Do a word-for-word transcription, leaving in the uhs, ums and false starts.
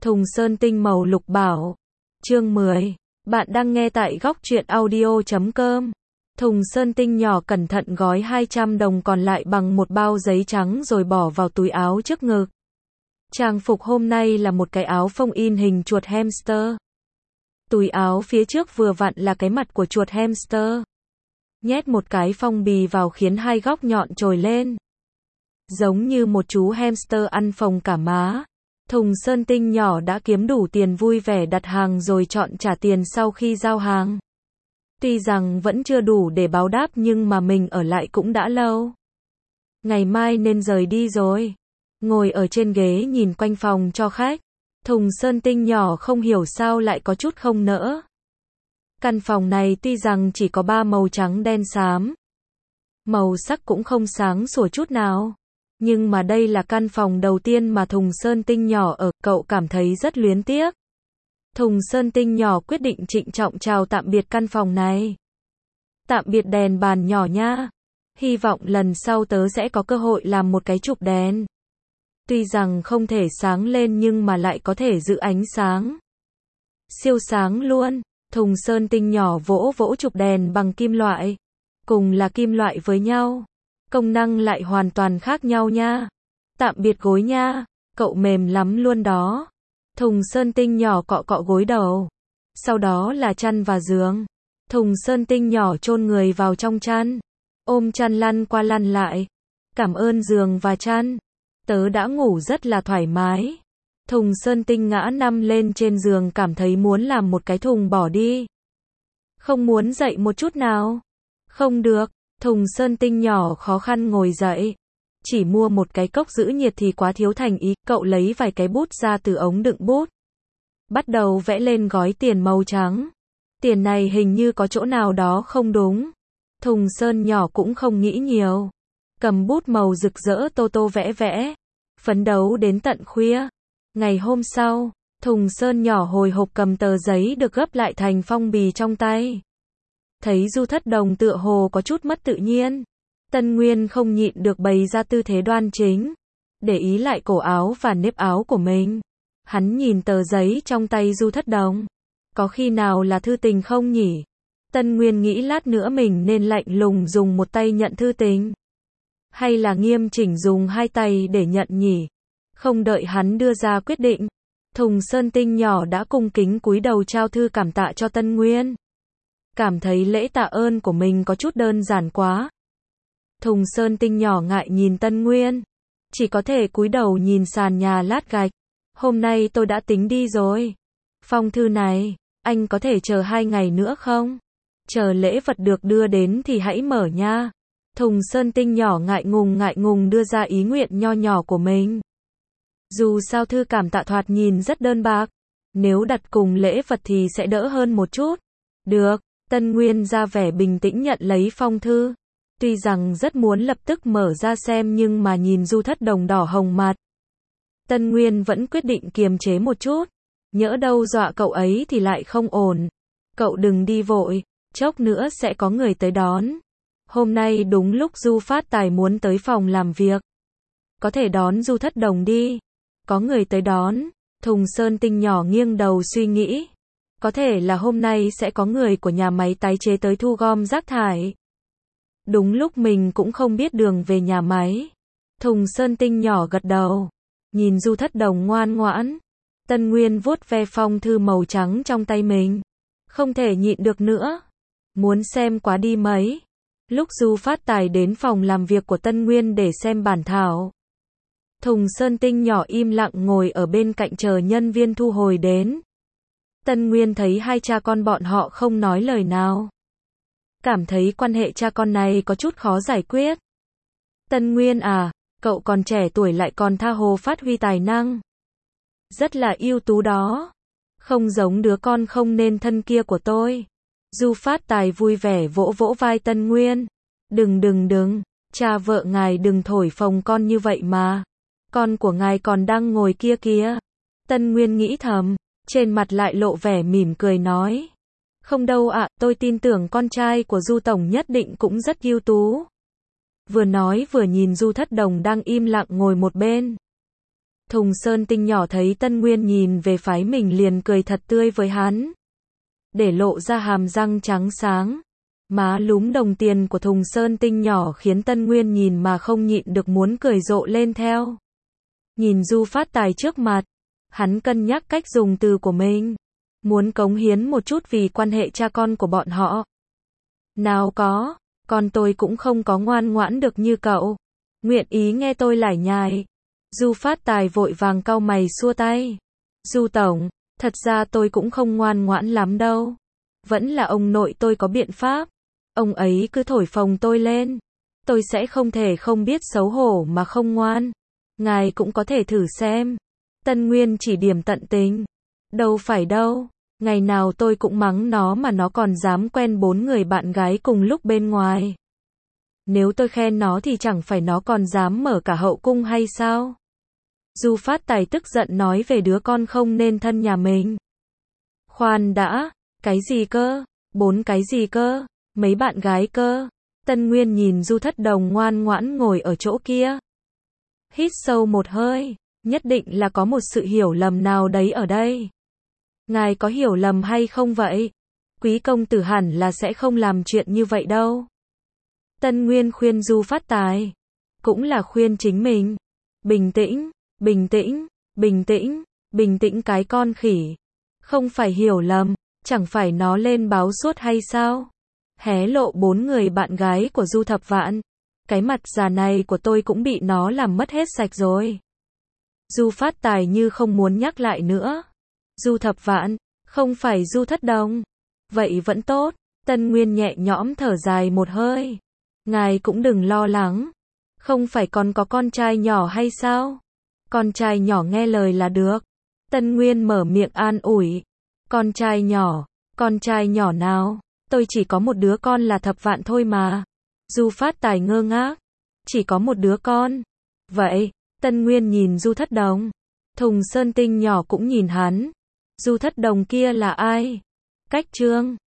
Thùng Sơn Tinh màu lục bảo. Chương mười. Bạn đang nghe tại góc truyện audio chấm com. Thùng Sơn Tinh nhỏ cẩn thận gói hai trăm đồng còn lại bằng một bao giấy trắng rồi bỏ vào túi áo trước ngực. Trang phục hôm nay là một cái áo phông in hình chuột hamster. Túi áo phía trước vừa vặn là cái mặt của chuột hamster. Nhét một cái phong bì vào khiến hai góc nhọn trồi lên. Giống như một chú hamster ăn phồng cả má. Thùng Sơn Tinh nhỏ đã kiếm đủ tiền vui vẻ đặt hàng rồi chọn trả tiền sau khi giao hàng. Tuy rằng vẫn chưa đủ để báo đáp nhưng mà mình ở lại cũng đã lâu. Ngày mai nên rời đi rồi. Ngồi ở trên ghế nhìn quanh phòng cho khách. Thùng Sơn Tinh nhỏ không hiểu sao lại có chút không nỡ. Căn phòng này tuy rằng chỉ có ba màu trắng đen xám. Màu sắc cũng không sáng sủa chút nào. Nhưng mà đây là căn phòng đầu tiên mà Thùng Sơn Tinh nhỏ ở, cậu cảm thấy rất luyến tiếc. Thùng Sơn Tinh nhỏ quyết định trịnh trọng chào tạm biệt căn phòng này. Tạm biệt đèn bàn nhỏ nha. Hy vọng lần sau tớ sẽ có cơ hội làm một cái chụp đèn. Tuy rằng không thể sáng lên nhưng mà lại có thể giữ ánh sáng. Siêu sáng luôn. Thùng Sơn Tinh nhỏ vỗ vỗ chụp đèn bằng kim loại. Cùng là kim loại với nhau. Công năng lại hoàn toàn khác nhau nha. Tạm biệt gối nha. Cậu mềm lắm luôn đó. Thùng Sơn Tinh nhỏ cọ cọ gối đầu. Sau đó là chăn và giường. Thùng Sơn Tinh nhỏ chôn người vào trong chăn. Ôm chăn lăn qua lăn lại. Cảm ơn giường và chăn. Tớ đã ngủ rất là thoải mái. Thùng Sơn Tinh ngã nằm lên trên giường cảm thấy muốn làm một cái thùng bỏ đi. Không muốn dậy một chút nào. Không được. Thùng Sơn Tinh nhỏ khó khăn ngồi dậy. Chỉ mua một cái cốc giữ nhiệt thì quá thiếu thành ý. Cậu lấy vài cái bút ra từ ống đựng bút. Bắt đầu vẽ lên gói tiền màu trắng. Tiền này hình như có chỗ nào đó không đúng. Thùng Sơn nhỏ cũng không nghĩ nhiều. Cầm bút màu rực rỡ tô tô vẽ vẽ. Phấn đấu đến tận khuya. Ngày hôm sau, Thùng Sơn nhỏ hồi hộp cầm tờ giấy được gấp lại thành phong bì trong tay. Thấy Du Thất Đồng tựa hồ có chút mất tự nhiên. Tân Nguyên không nhịn được bày ra tư thế đoan chính. Để ý lại cổ áo và nếp áo của mình. Hắn nhìn tờ giấy trong tay Du Thất Đồng. Có khi nào là thư tình không nhỉ? Tân Nguyên nghĩ lát nữa mình nên lạnh lùng dùng một tay nhận thư tình. Hay là nghiêm chỉnh dùng hai tay để nhận nhỉ? Không đợi hắn đưa ra quyết định. Thùng Sơn Tinh nhỏ đã cung kính cúi đầu trao thư cảm tạ cho Tân Nguyên. Cảm thấy lễ tạ ơn của mình có chút đơn giản quá. Thùng Sơn Tinh nhỏ ngại nhìn Tân Nguyên. Chỉ có thể cúi đầu nhìn sàn nhà lát gạch. Hôm nay tôi đã tính đi rồi. Phong thư này, anh có thể chờ hai ngày nữa không? Chờ lễ vật được đưa đến thì hãy mở nha. Thùng Sơn Tinh nhỏ ngại ngùng ngại ngùng đưa ra ý nguyện nho nhỏ của mình. Dù sao thư cảm tạ thoạt nhìn rất đơn bạc. Nếu đặt cùng lễ vật thì sẽ đỡ hơn một chút. Được, Tân Nguyên ra vẻ bình tĩnh nhận lấy phong thư. Tuy rằng rất muốn lập tức mở ra xem nhưng mà nhìn Du Thất Đồng đỏ hồng mặt. Tân Nguyên vẫn quyết định kiềm chế một chút. Nhỡ đâu dọa cậu ấy thì lại không ổn. Cậu đừng đi vội, chốc nữa sẽ có người tới đón. Hôm nay đúng lúc Du Phát Tài muốn tới phòng làm việc. Có thể đón Du Thất Đồng đi. Có người tới đón. Thùng Sơn Tinh nhỏ nghiêng đầu suy nghĩ. Có thể là hôm nay sẽ có người của nhà máy tái chế tới thu gom rác thải. Đúng lúc mình cũng không biết đường về nhà máy. Thùng Sơn Tinh nhỏ gật đầu. Nhìn Du Thất Đồng ngoan ngoãn. Tân Nguyên vuốt ve phong thư màu trắng trong tay mình. Không thể nhịn được nữa. Muốn xem quá đi mấy. Lúc Du Phát Tài đến phòng làm việc của Tân Nguyên để xem bản thảo. Thùng Sơn Tinh nhỏ im lặng ngồi ở bên cạnh chờ nhân viên thu hồi đến. Tân Nguyên thấy hai cha con bọn họ không nói lời nào. Cảm thấy quan hệ cha con này có chút khó giải quyết. Tân Nguyên à, cậu còn trẻ tuổi lại còn tha hồ phát huy tài năng. Rất là ưu tú đó. Không giống đứa con không nên thân kia của tôi. Du Phát Tài vui vẻ vỗ vỗ vai Tân Nguyên. Đừng đừng đừng, cha vợ ngài đừng thổi phồng con như vậy mà. Con của ngài còn đang ngồi kia kìa. Tân Nguyên nghĩ thầm, trên mặt lại lộ vẻ mỉm cười nói. Không đâu ạ, tôi tin tưởng con trai của Du Tổng nhất định cũng rất ưu tú. Vừa nói vừa nhìn Du Thất Đồng đang im lặng ngồi một bên. Thùng Sơn Tinh nhỏ thấy Tân Nguyên nhìn về phái mình liền cười thật tươi với hắn. Để lộ ra hàm răng trắng sáng. Má lúm đồng tiền của Thùng Sơn Tinh nhỏ khiến Tân Nguyên nhìn mà không nhịn được muốn cười rộ lên theo. Nhìn Du Phát Tài trước mặt, hắn cân nhắc cách dùng từ của mình. Muốn cống hiến một chút vì quan hệ cha con của bọn họ. Nào có, con tôi cũng không có ngoan ngoãn được như cậu. Nguyện ý nghe tôi lải nhải. Du Phát Tài vội vàng cau mày xua tay. Du tổng, thật ra tôi cũng không ngoan ngoãn lắm đâu. Vẫn là ông nội tôi có biện pháp. Ông ấy cứ thổi phồng tôi lên. Tôi sẽ không thể không biết xấu hổ mà không ngoan. Ngài cũng có thể thử xem. Tân Nguyên chỉ điểm tận tình. Đâu phải đâu. Ngày nào tôi cũng mắng nó mà nó còn dám quen bốn người bạn gái cùng lúc bên ngoài. Nếu tôi khen nó thì chẳng phải nó còn dám mở cả hậu cung hay sao? Du Phát Tài tức giận nói về đứa con không nên thân nhà mình. Khoan đã, cái gì cơ? Bốn cái gì cơ? Mấy bạn gái cơ? Tân Nguyên nhìn Du Thất Đồng ngoan ngoãn ngồi ở chỗ kia. Hít sâu một hơi, nhất định là có một sự hiểu lầm nào đấy ở đây. Ngài có hiểu lầm hay không vậy? Quý công tử hẳn là sẽ không làm chuyện như vậy đâu. Tân Nguyên khuyên Du Phát Tài. Cũng là khuyên chính mình. Bình tĩnh, bình tĩnh, bình tĩnh, bình tĩnh cái con khỉ. Không phải hiểu lầm, chẳng phải nó lên báo suốt hay sao? Hé lộ bốn người bạn gái của Du Thập Vạn. Cái mặt già này của tôi cũng bị nó làm mất hết sạch rồi. Du Phát Tài như không muốn nhắc lại nữa. Du Thập Vạn, không phải Du Thất Đồng. Vậy vẫn tốt. Tân Nguyên nhẹ nhõm thở dài một hơi. Ngài cũng đừng lo lắng. Không phải còn có con trai nhỏ hay sao? Con trai nhỏ nghe lời là được. Tân Nguyên mở miệng an ủi. Con trai nhỏ, con trai nhỏ nào? Tôi chỉ có một đứa con là Thập Vạn thôi mà. Du Phát Tài ngơ ngác. Chỉ có một đứa con. Vậy, Tân Nguyên nhìn Du Thất Đồng. Thùng Sơn Tinh nhỏ cũng nhìn hắn. Du Thất Đồng kia là ai? Cách Trương.